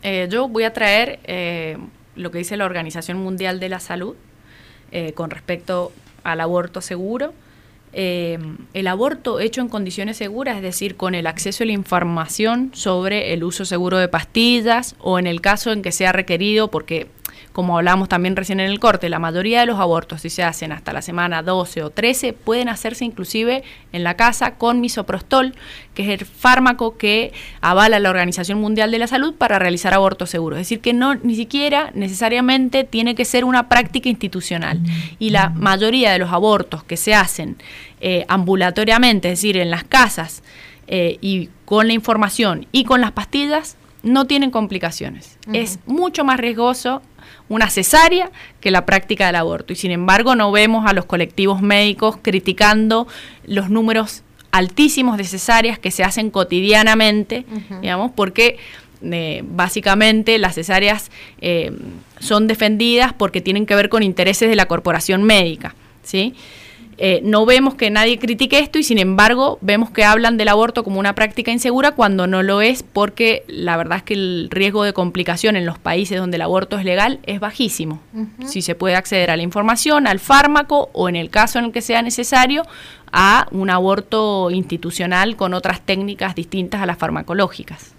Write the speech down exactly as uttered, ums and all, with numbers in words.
eh, yo voy a traer eh, lo que dice la Organización Mundial de la Salud eh, con respecto al aborto seguro. Eh, el aborto hecho en condiciones seguras, es decir, con el acceso a la información sobre el uso seguro de pastillas, o en el caso en que sea requerido, porque como hablamos también recién en el corte, la mayoría de los abortos, si se hacen hasta la semana doce o trece, pueden hacerse inclusive en la casa con misoprostol, que es el fármaco que avala la Organización Mundial de la Salud para realizar abortos seguros. Es decir, que no ni siquiera necesariamente tiene que ser una práctica institucional. Y la mayoría de los abortos que se hacen eh, ambulatoriamente, es decir, en las casas, eh, y con la información y con las pastillas, no tienen complicaciones. Uh-huh. Es mucho más riesgoso una cesárea que la práctica del aborto, y sin embargo no vemos a los colectivos médicos criticando los números altísimos de cesáreas que se hacen cotidianamente, uh-huh. digamos, porque eh, básicamente las cesáreas eh, son defendidas porque tienen que ver con intereses de la corporación médica, ¿sí? Eh, no vemos que nadie critique esto, y sin embargo vemos que hablan del aborto como una práctica insegura cuando no lo es, porque la verdad es que el riesgo de complicación en los países donde el aborto es legal es bajísimo. Uh-huh. Si se puede acceder a la información, al fármaco, o en el caso en el que sea necesario, a un aborto institucional con otras técnicas distintas a las farmacológicas.